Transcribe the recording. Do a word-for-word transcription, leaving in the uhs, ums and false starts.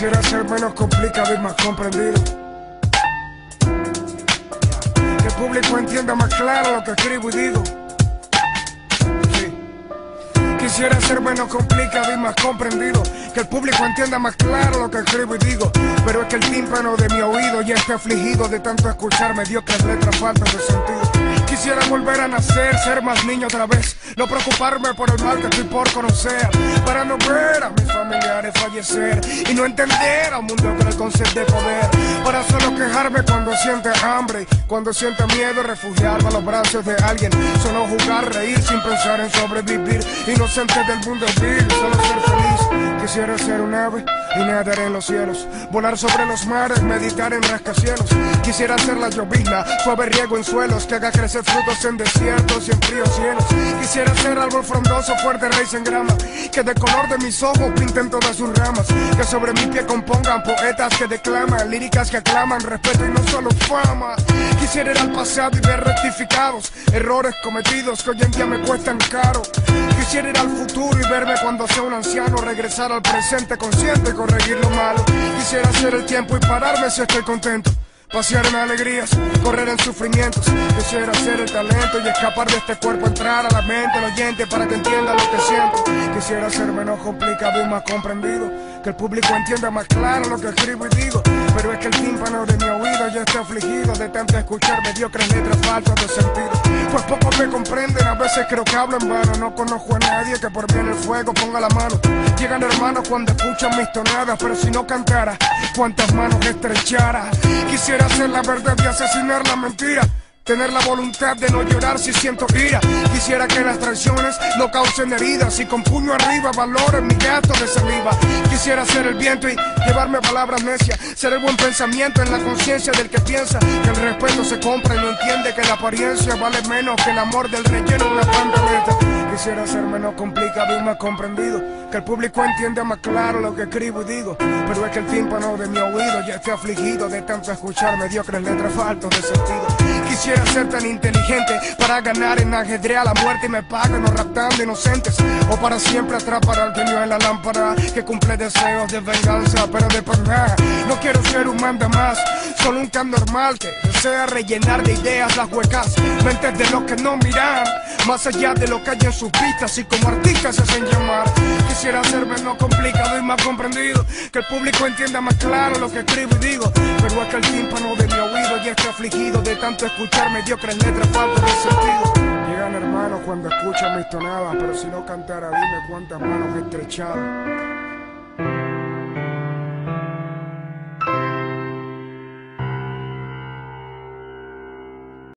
Quisiera ser menos complicado y más comprendido, que el público entienda más claro lo que escribo y digo. Sí. Quisiera ser menos complicado y más comprendido, que el público entienda más claro lo que escribo y digo. Pero es que el tímpano de mi oído ya está afligido de tanto escuchar mediocres letras faltas de sentido. Quisiera volver a nacer, ser más niño otra vez, no preocuparme por el mal que estoy por conocer, para no ver a mis familiares fallecer y no entender a un mundo con el concepto de poder, para solo quejarme cuando siente hambre, cuando siente miedo, refugiarme a los brazos de alguien, solo jugar, reír sin pensar en sobrevivir, inocente del mundo vil, solo ser feliz. Quisiera ser un ave y nadar en los cielos, volar sobre los mares, meditar en rascacielos. Quisiera ser la llovizna, suave riego en suelos, que haga crecer frutos en desiertos y en fríos cielos. Quisiera ser árbol frondoso, fuerte raíz en grama, que de color de mis ojos pinten todas sus ramas, que sobre mi pie compongan poetas que declaman, líricas que aclaman respeto y no solo fama. Quisiera ir al pasado y ver rectificados errores cometidos que hoy en día me cuestan caro. Quisiera ir al futuro y verme cuando sea un anciano, regresar al presente consciente y corregir lo malo. Quisiera hacer el tiempo y pararme si estoy contento, pasear en alegrías, correr en sufrimientos. Quisiera hacer el talento y escapar de este cuerpo, entrar a la mente del oyente para que entienda lo que siento. Quisiera ser menos complicado y más comprendido, que el público entienda más claro lo que escribo y digo. Pero es que el tímpano de mi oído ya está afligido de tanto escuchar mediocres letras faltas de sentido. Pues pocos me comprenden, a veces creo que hablo en vano. No conozco a nadie que por mí en el fuego ponga la mano. Llegan hermanos cuando escuchan mis tonadas, pero si no cantara, cuántas manos estrechara. Quisiera hacer la verdad y asesinar la mentira, tener la voluntad de no llorar si siento ira. Quisiera que las traiciones no causen heridas y con puño arriba valoren mi gasto de saliva. Quisiera ser el viento y llevarme palabras necias, ser el buen pensamiento en la conciencia del que piensa que el respeto se compra y no entiende que la apariencia vale menos que el amor del relleno en una pantaleta. Quisiera ser menos complicado y más comprendido, que el público entienda más claro lo que escribo y digo. Pero es que el tímpano de mi oído ya está afligido de tanto escuchar mediocres letras faltas de sentido. Quisiera ser tan inteligente para ganar en ajedrez a la muerte y me pagan, no raptando inocentes, o para siempre atrapar al genio en la lámpara que cumple deseos de venganza, pero de por nada. No quiero ser un manda más, solo un can normal que desea rellenar de ideas las huecas mentes de los que no miran más allá de lo que hay en sus vistas y como artistas se hacen llamar. Quisiera ser menos complicado y más comprendido, que el público entienda más claro lo que escribo y digo. Pero es que el tímpano de mi oído ya está afligido de tanto escuchar mediocres letras faltas de sentido. Llegan hermanos cuando escuchan mis tonadas, pero si no cantara dime cuántas manos he estrechado.